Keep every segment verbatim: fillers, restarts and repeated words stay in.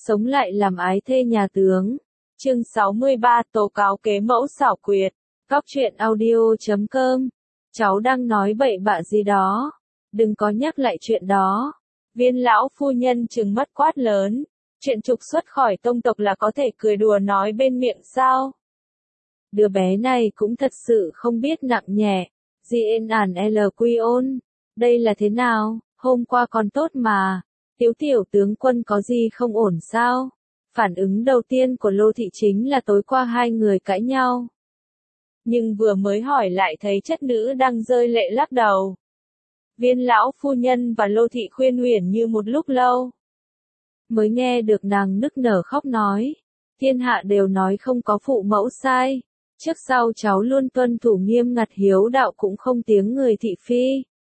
sống lại làm ái thê nhà tướng. Chương sáu mươi ba tố cáo kế mẫu xảo quyệt. Góc truyện audio chấm com. Cháu đang nói bậy bạ gì đó. Đừng có nhắc lại chuyện đó. Viên lão phu nhân trừng mắt quát lớn. Chuyện trục xuất khỏi tông tộc là có thể cười đùa nói bên miệng sao? Đứa bé này cũng thật sự không biết nặng nhẹ. Gien ản L Quion. Đây là thế nào? Hôm qua còn tốt mà. Tiếu tiểu tướng quân có gì không ổn sao? Phản ứng đầu tiên của Lô Thị chính là tối qua hai người cãi nhau. Nhưng vừa mới hỏi lại thấy chất nữ đang rơi lệ lắc đầu. Viên lão phu nhân và Lô Thị khuyên Uyển Như một lúc lâu. Mới nghe được nàng nức nở khóc nói. Thiên hạ đều nói không có phụ mẫu sai. Trước sau cháu luôn tuân thủ nghiêm ngặt hiếu đạo cũng không tiếng người thị phi.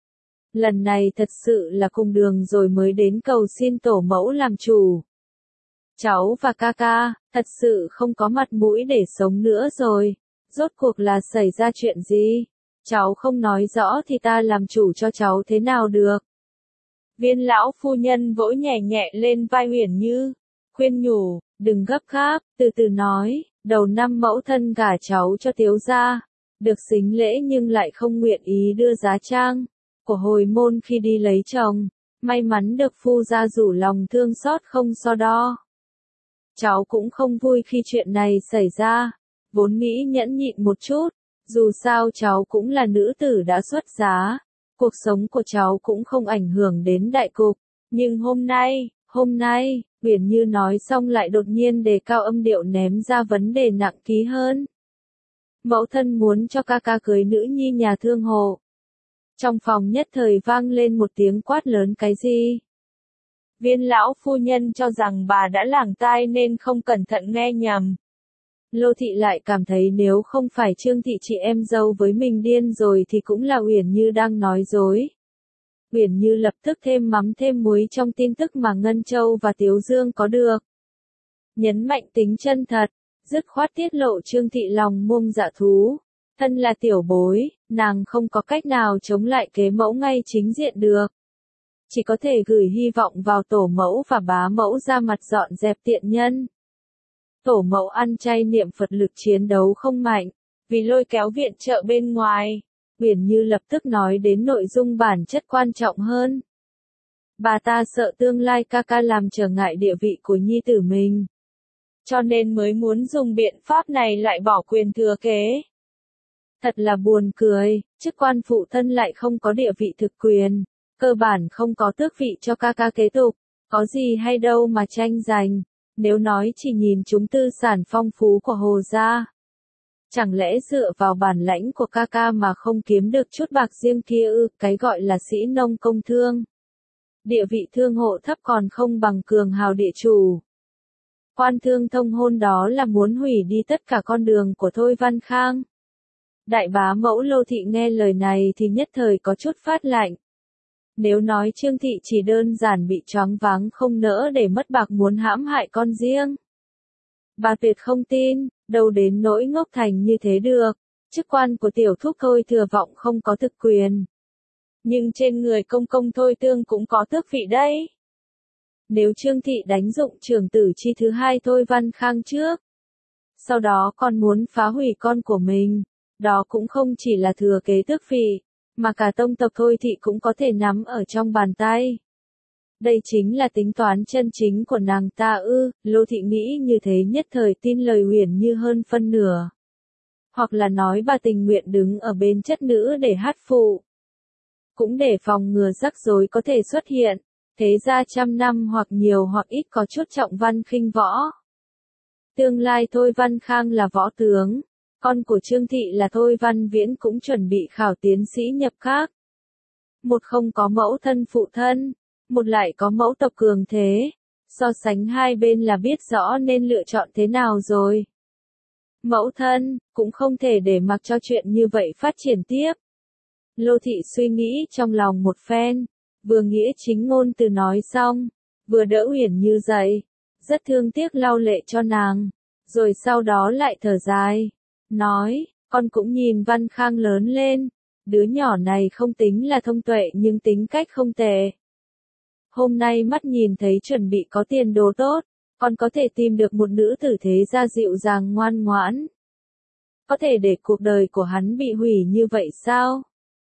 Lần này thật sự là cùng đường rồi mới đến cầu xin tổ mẫu làm chủ. Cháu và ca ca, thật sự không có mặt mũi để sống nữa rồi. Rốt cuộc là xảy ra chuyện gì? Cháu không nói rõ thì ta làm chủ cho cháu thế nào được? Viên lão phu nhân vỗ nhẹ nhẹ lên vai Uyển Như, khuyên nhủ, đừng gấp gáp, từ từ nói, đầu năm mẫu thân gả cháu cho Tiếu gia, được sính lễ nhưng lại không nguyện ý đưa giá trang của hồi môn khi đi lấy chồng, may mắn được phu gia rủ lòng thương xót không so đo. Cháu cũng không vui khi chuyện này xảy ra, vốn nghĩ nhẫn nhịn một chút, dù sao cháu cũng là nữ tử đã xuất giá, cuộc sống của cháu cũng không ảnh hưởng đến đại cục, nhưng hôm nay, hôm nay, Uyển Như nói xong lại đột nhiên đề cao âm điệu ném ra vấn đề nặng ký hơn. Mẫu thân muốn cho ca ca cưới nữ nhi nhà thương hộ. Trong phòng nhất thời vang lên một tiếng quát lớn cái gì? Viên lão phu nhân cho rằng bà đã làng tai nên không cẩn thận nghe nhầm. Lô Thị lại cảm thấy nếu không phải Trương Thị chị em dâu với mình điên rồi thì cũng là Uyển Như đang nói dối. Uyển Như lập tức thêm mắm thêm muối trong tin tức mà Ngân Châu và Tiếu Dương có được. Nhấn mạnh tính chân thật, dứt khoát tiết lộ Trương Thị lòng muông dạ thú. Thân là tiểu bối, nàng không có cách nào chống lại kế mẫu ngay chính diện được. Chỉ có thể gửi hy vọng vào tổ mẫu và bá mẫu ra mặt dọn dẹp tiện nhân. Tổ mẫu ăn chay niệm Phật lực chiến đấu không mạnh, vì lôi kéo viện trợ bên ngoài. Uyển Như lập tức nói đến nội dung bản chất quan trọng hơn. Bà ta sợ tương lai ca ca làm trở ngại địa vị của nhi tử mình. Cho nên mới muốn dùng biện pháp này lại bỏ quyền thừa kế. Thật là buồn cười, chức quan phụ thân lại không có địa vị thực quyền, cơ bản không có tước vị cho ca ca kế tục, có gì hay đâu mà tranh giành, nếu nói chỉ nhìn chúng tư sản phong phú của Hồ gia. Chẳng lẽ dựa vào bản lãnh của ca ca mà không kiếm được chút bạc riêng kia ư, cái gọi là sĩ nông công thương. Địa vị thương hộ thấp còn không bằng cường hào địa chủ. Quan thương thông hôn đó là muốn hủy đi tất cả con đường của Thôi Văn Khang. Đại bá mẫu Lô Thị nghe lời này thì nhất thời có chút phát lạnh. Nếu nói Trương Thị chỉ đơn giản bị choáng váng không nỡ để mất bạc muốn hãm hại con riêng. Bà tuyệt không tin, đâu đến nỗi ngốc thành như thế được, chức quan của tiểu thúc Thôi Thừa Vọng không có thực quyền. Nhưng trên người công công Thôi Tương cũng có tước vị đấy. Nếu Trương Thị đánh dụng trưởng tử chi thứ hai Thôi Văn Khang trước, sau đó còn muốn phá hủy con của mình, đó cũng không chỉ là thừa kế tước vị, mà cả tông tộc Thôi Thị cũng có thể nắm ở trong bàn tay. Đây chính là tính toán chân chính của nàng ta ư, Lô Thị nghĩ như thế nhất thời tin lời Uyển Như hơn phân nửa. Hoặc là nói bà tình nguyện đứng ở bên chất nữ để hát phụ. Cũng để phòng ngừa rắc rối có thể xuất hiện, thế ra trăm năm hoặc nhiều hoặc ít có chút trọng văn khinh võ. Tương lai Thôi Văn Khang là võ tướng, con của Trương Thị là Thôi Văn Viễn cũng chuẩn bị khảo tiến sĩ nhập khác. Một không có mẫu thân phụ thân, một lại có mẫu tộc cường thế, so sánh hai bên là biết rõ nên lựa chọn thế nào rồi. Mẫu thân, cũng không thể để mặc cho chuyện như vậy phát triển tiếp. Lô Thị suy nghĩ trong lòng một phen, vừa nghĩa chính ngôn từ nói xong, vừa đỡ Uyển Như dậy, rất thương tiếc lau lệ cho nàng, rồi sau đó lại thở dài, nói, con cũng nhìn Văn Khang lớn lên, đứa nhỏ này không tính là thông tuệ nhưng tính cách không tệ. Hôm nay mắt nhìn thấy chuẩn bị có tiền đồ tốt, Con có thể tìm được một nữ tử thế gia dịu dàng ngoan ngoãn. Có thể để cuộc đời của hắn bị hủy như vậy sao?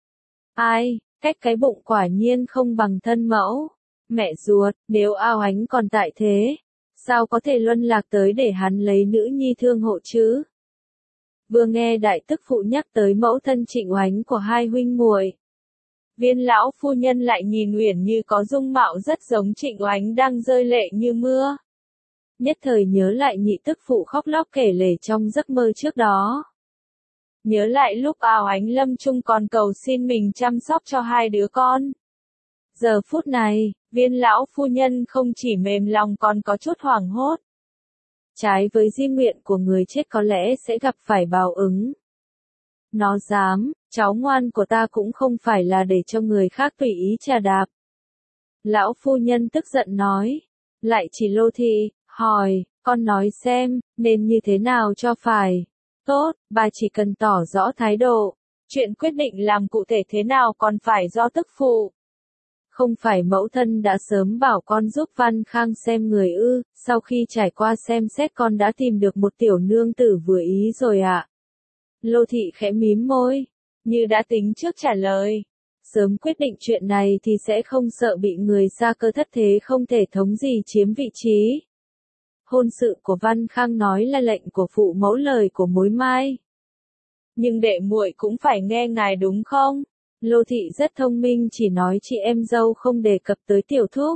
Ai, cách cái bụng quả nhiên không bằng thân mẫu. Mẹ ruột, nếu Ao Ánh còn tại thế, sao có thể luân lạc tới để hắn lấy nữ nhi thương hộ chứ? Vừa nghe đại tức phụ nhắc tới mẫu thân Trịnh Oánh của hai huynh muội, Viên lão phu nhân lại nhìn Uyển Như có dung mạo rất giống Trịnh Oánh đang rơi lệ như mưa. Nhất thời nhớ lại nhị tức phụ khóc lóc kể lể trong giấc mơ trước đó. Nhớ lại lúc Ao Ánh lâm chung còn cầu xin mình chăm sóc cho hai đứa con. Giờ phút này, Viên lão phu nhân không chỉ mềm lòng còn có chút hoảng hốt. Trái với di nguyện của người chết có lẽ sẽ gặp phải báo ứng. Nó dám, cháu ngoan của ta cũng không phải là để cho người khác tùy ý trà đạp. Lão phu nhân tức giận nói, lại chỉ Lô Thị, hỏi, con nói xem, nên như thế nào cho phải. Tốt, bà chỉ cần tỏ rõ thái độ, chuyện quyết định làm cụ thể thế nào còn phải do tức phụ. Không phải mẫu thân đã sớm bảo con giúp Văn Khang xem người ư, sau khi trải qua xem xét con đã tìm được một tiểu nương tử vừa ý rồi ạ. À? Lô Thị khẽ mím môi, như đã tính trước trả lời. Sớm quyết định chuyện này thì sẽ không sợ bị người xa cơ thất thế không thể thống gì chiếm vị trí. Hôn sự của Văn Khang nói là lệnh của phụ mẫu lời của mối mai. Nhưng đệ muội cũng phải nghe ngài đúng không? Lô Thị rất thông minh chỉ nói chị em dâu không đề cập tới tiểu thúc.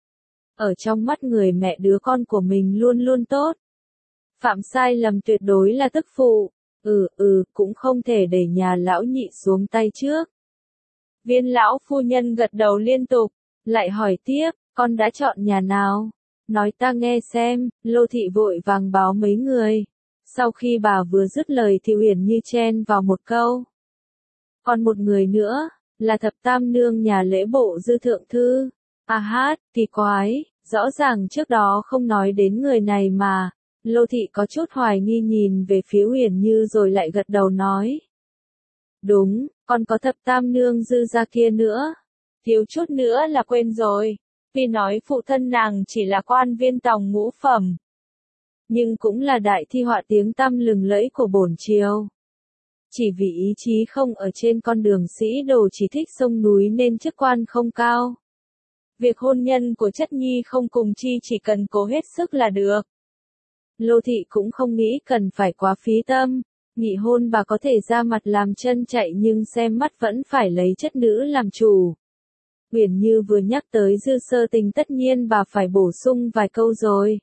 Ở trong mắt người mẹ đứa con của mình luôn luôn tốt. Phạm sai lầm tuyệt đối là tức phụ. Ừ ừ, cũng không thể để nhà lão nhị xuống tay trước. Viên lão phu nhân gật đầu liên tục, lại hỏi tiếp, con đã chọn nhà nào? Nói ta nghe xem, Lô Thị vội vàng báo mấy người. Sau khi bà vừa dứt lời thì Uyển Như chen vào một câu. Còn một người nữa, là thập tam nương nhà lễ bộ Dư Thượng Thư. À hát, kỳ quái, rõ ràng trước đó không nói đến người này mà. Lô Thị có chút hoài nghi nhìn về phía Uyển Như rồi lại gật đầu nói. Đúng, còn có thập tam nương Dư gia kia nữa. Thiếu chút nữa là quên rồi. Vì nói phụ thân nàng chỉ là quan viên tòng ngũ phẩm. Nhưng cũng là đại thi họa tiếng tăm lừng lẫy của bổn triều. Chỉ vì ý chí không ở trên con đường sĩ đồ chỉ thích sông núi nên chức quan không cao. Việc hôn nhân của chất nhi không cùng chi chỉ cần cố hết sức là được. Lô Thị cũng không nghĩ cần phải quá phí tâm, nghị hôn bà có thể ra mặt làm chân chạy nhưng xem mắt vẫn phải lấy chất nữ làm chủ. Uyển Như vừa nhắc tới Dư Sơ Tình tất nhiên bà phải bổ sung vài câu rồi.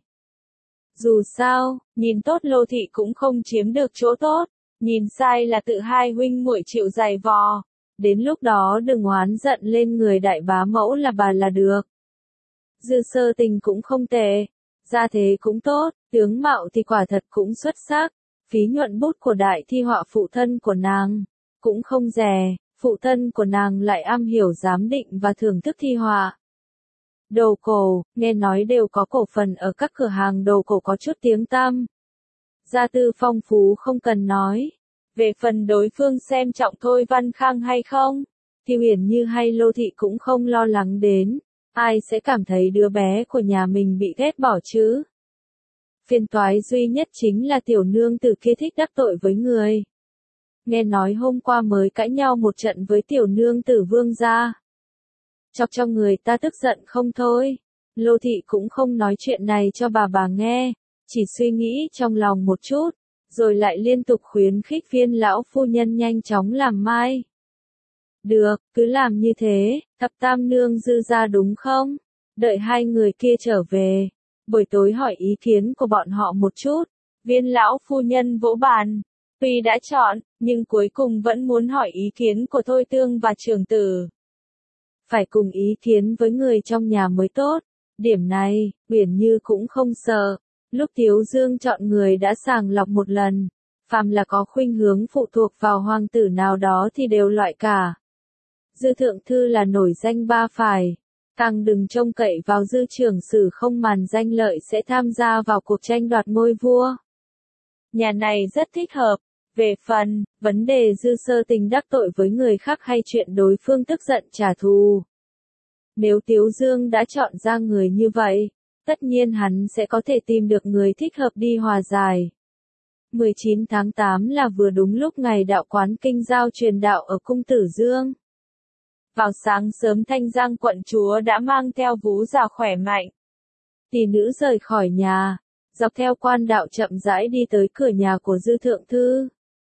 Dù sao, nhìn tốt Lô Thị cũng không chiếm được chỗ tốt, nhìn sai là tự hai huynh muội chịu dày vò. Đến lúc đó đừng oán giận lên người đại bá mẫu là bà là được. Dư Sơ Tình cũng không tệ, gia thế cũng tốt, tướng mạo thì quả thật cũng xuất sắc. Phí nhuận bút của đại thi họa phụ thân của nàng cũng không rẻ, phụ thân của nàng lại am hiểu giám định và thưởng thức thi họa. Đồ cổ, nghe nói đều có cổ phần ở các cửa hàng đồ cổ có chút tiếng tăm. Gia tư phong phú không cần nói. Về phần đối phương xem trọng Thôi Văn Khang hay không, thì Uyển Như hay Lô Thị cũng không lo lắng đến. Ai sẽ cảm thấy đứa bé của nhà mình bị ghét bỏ chứ? Phiền toái duy nhất chính là tiểu nương tử kia thích đắc tội với người. Nghe nói hôm qua mới cãi nhau một trận với tiểu nương tử Vương gia. Chọc cho người ta tức giận không thôi. Lô Thị cũng không nói chuyện này cho bà bà nghe, chỉ suy nghĩ trong lòng một chút, rồi lại liên tục khuyến khích Viên lão phu nhân nhanh chóng làm mai. Được, cứ làm như thế, thập tam nương Dư gia đúng không? Đợi hai người kia trở về, buổi tối hỏi ý kiến của bọn họ một chút. Viên lão phu nhân vỗ bàn, tuy đã chọn, nhưng cuối cùng vẫn muốn hỏi ý kiến của Thôi Tương và Trường Tử. Phải cùng ý kiến với người trong nhà mới tốt. Điểm này, Uyển Như cũng không sợ. Lúc Tiếu Dương chọn người đã sàng lọc một lần. Phàm là có khuynh hướng phụ thuộc vào hoàng tử nào đó thì đều loại cả. Dư Thượng Thư là nổi danh ba phải. Càng đừng trông cậy vào Dư Trưởng Sử không màn danh lợi sẽ tham gia vào cuộc tranh đoạt ngôi vua. Nhà này rất thích hợp. Về phần, vấn đề Dư Sơ Tình đắc tội với người khác hay chuyện đối phương tức giận trả thù. Nếu Tiếu Dương đã chọn ra người như vậy, tất nhiên hắn sẽ có thể tìm được người thích hợp đi hòa giải. mười chín tháng tám là vừa đúng lúc ngày đạo quán kinh giao truyền đạo ở cung Tử Dương. Vào sáng sớm Thanh Giang quận chúa đã mang theo vú già khỏe mạnh. Tỷ nữ rời khỏi nhà, dọc theo quan đạo chậm rãi đi tới cửa nhà của Dư Thượng Thư.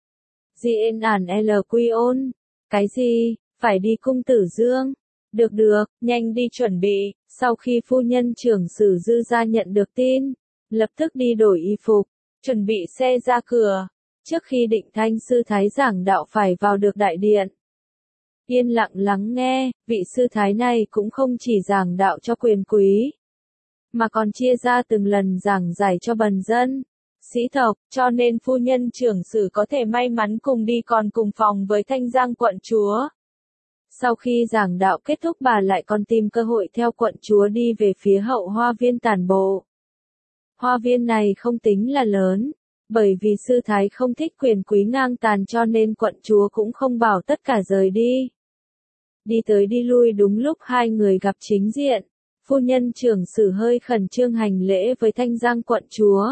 Diện ản L Quy ôn, cái gì, phải đi cung Tử Dương? Được được, nhanh đi chuẩn bị. Sau khi phu nhân trưởng sử Dư gia nhận được tin, lập tức đi đổi y phục, chuẩn bị xe ra cửa. Trước khi Định Thanh sư thái giảng đạo phải vào được đại điện. Yên lặng lắng nghe, vị sư thái này cũng không chỉ giảng đạo cho quyền quý, mà còn chia ra từng lần giảng giải cho bần dân, sĩ tộc, cho nên phu nhân trưởng sử có thể may mắn cùng đi còn cùng phòng với Thanh Giang quận chúa. Sau khi giảng đạo kết thúc bà lại còn tìm cơ hội theo quận chúa đi về phía hậu hoa viên tản bộ. Hoa viên này không tính là lớn, bởi vì sư thái không thích quyền quý ngang tàn cho nên quận chúa cũng không bảo tất cả rời đi. Đi tới đi lui đúng lúc hai người gặp chính diện, phu nhân trưởng sử hơi khẩn trương hành lễ với Thanh Giang quận chúa.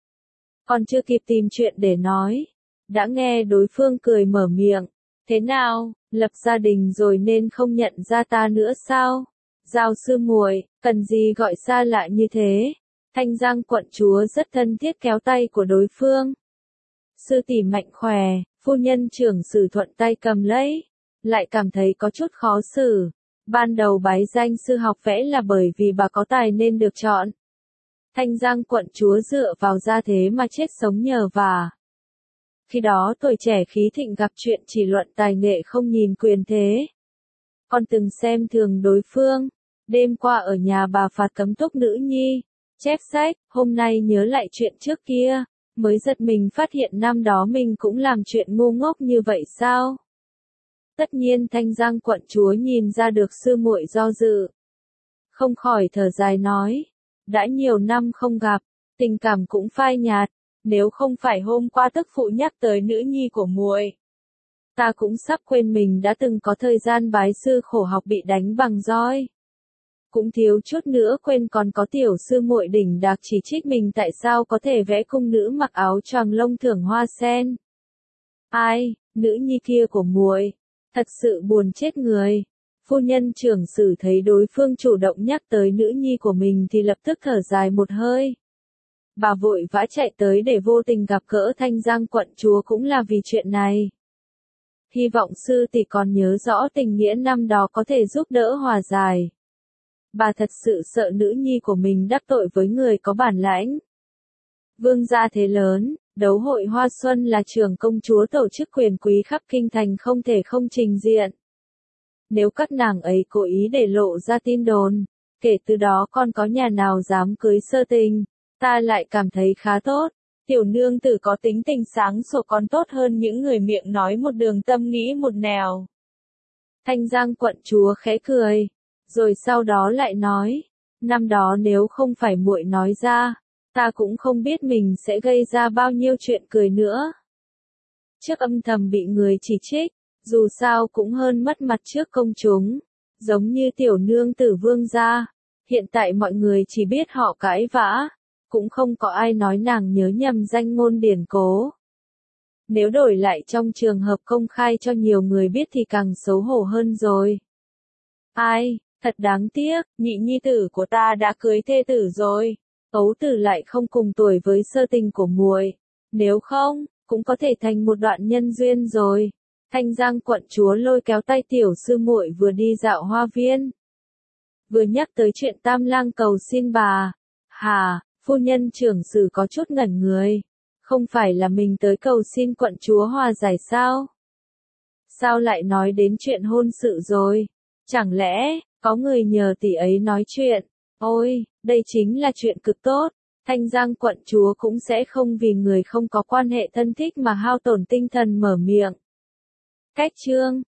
Còn chưa kịp tìm chuyện để nói, đã nghe đối phương cười mở miệng, thế nào, lập gia đình rồi nên không nhận ra ta nữa sao? Giao sư muội, cần gì gọi xa lạ như thế? Thanh Giang quận chúa rất thân thiết kéo tay của đối phương. Sư tỷ mạnh khỏe, phu nhân trưởng sử thuận tay cầm lấy, lại cảm thấy có chút khó xử. Ban đầu bái danh sư học vẽ là bởi vì bà có tài nên được chọn. Thanh Giang quận chúa dựa vào gia thế mà chết sống nhờ vả. Khi đó tuổi trẻ khí thịnh gặp chuyện chỉ luận tài nghệ không nhìn quyền thế. Còn từng xem thường đối phương, đêm qua ở nhà bà phạt cấm túc nữ nhi, chép sách, hôm nay nhớ lại chuyện trước kia, mới giật mình phát hiện năm đó mình cũng làm chuyện ngu ngốc như vậy sao? Tất nhiên Thanh Giang quận chúa nhìn ra được sư muội do dự. Không khỏi thở dài nói, đã nhiều năm không gặp, tình cảm cũng phai nhạt, nếu không phải hôm qua tức phụ nhắc tới nữ nhi của muội, ta cũng sắp quên mình đã từng có thời gian bái sư khổ học bị đánh bằng roi. Cũng thiếu chút nữa quên còn có tiểu sư muội đỉnh đạc chỉ trích mình tại sao có thể vẽ cung nữ mặc áo choàng lông thưởng hoa sen. Ai, nữ nhi kia của muội, thật sự buồn chết người. Phu nhân trưởng sử thấy đối phương chủ động nhắc tới nữ nhi của mình thì lập tức thở dài một hơi. Bà vội vã chạy tới để vô tình gặp gỡ Thanh Giang quận chúa cũng là vì chuyện này. Hy vọng sư tỷ còn nhớ rõ tình nghĩa năm đó có thể giúp đỡ hòa giải. Bà thật sự sợ nữ nhi của mình đắc tội với người có bản lãnh. Vương gia thế lớn, đấu hội Hoa Xuân là trưởng công chúa tổ chức quyền quý khắp kinh thành không thể không trình diện. Nếu các nàng ấy cố ý để lộ ra tin đồn, kể từ đó còn có nhà nào dám cưới sơ tình, ta lại cảm thấy khá tốt. Tiểu nương tử có tính tình sáng sủa còn tốt hơn những người miệng nói một đường tâm nghĩ một nẻo. Thanh Giang quận chúa khẽ cười, rồi sau đó lại nói, năm đó nếu không phải muội nói ra, ta cũng không biết mình sẽ gây ra bao nhiêu chuyện cười nữa. Trước âm thầm bị người chỉ trích, dù sao cũng hơn mất mặt trước công chúng, giống như tiểu nương tử Vương gia, hiện tại mọi người chỉ biết họ cãi vã, cũng không có ai nói nàng nhớ nhầm danh ngôn điển cố. Nếu đổi lại trong trường hợp công khai cho nhiều người biết thì càng xấu hổ hơn rồi. Ai, thật đáng tiếc, nhị nhi tử của ta đã cưới thê tử rồi, ấu tử lại không cùng tuổi với sơ tình của muội, nếu không, cũng có thể thành một đoạn nhân duyên rồi. Thanh Giang quận chúa lôi kéo tay tiểu sư muội vừa đi dạo hoa viên, vừa nhắc tới chuyện Tam lang cầu xin bà. Hà, phu nhân trưởng sử có chút ngẩn người, không phải là mình tới cầu xin quận chúa hòa giải sao? Sao lại nói đến chuyện hôn sự rồi? Chẳng lẽ, có người nhờ tỷ ấy nói chuyện? Ôi, đây chính là chuyện cực tốt. Thanh Giang quận chúa cũng sẽ không vì người không có quan hệ thân thích mà hao tổn tinh thần mở miệng. Cách chương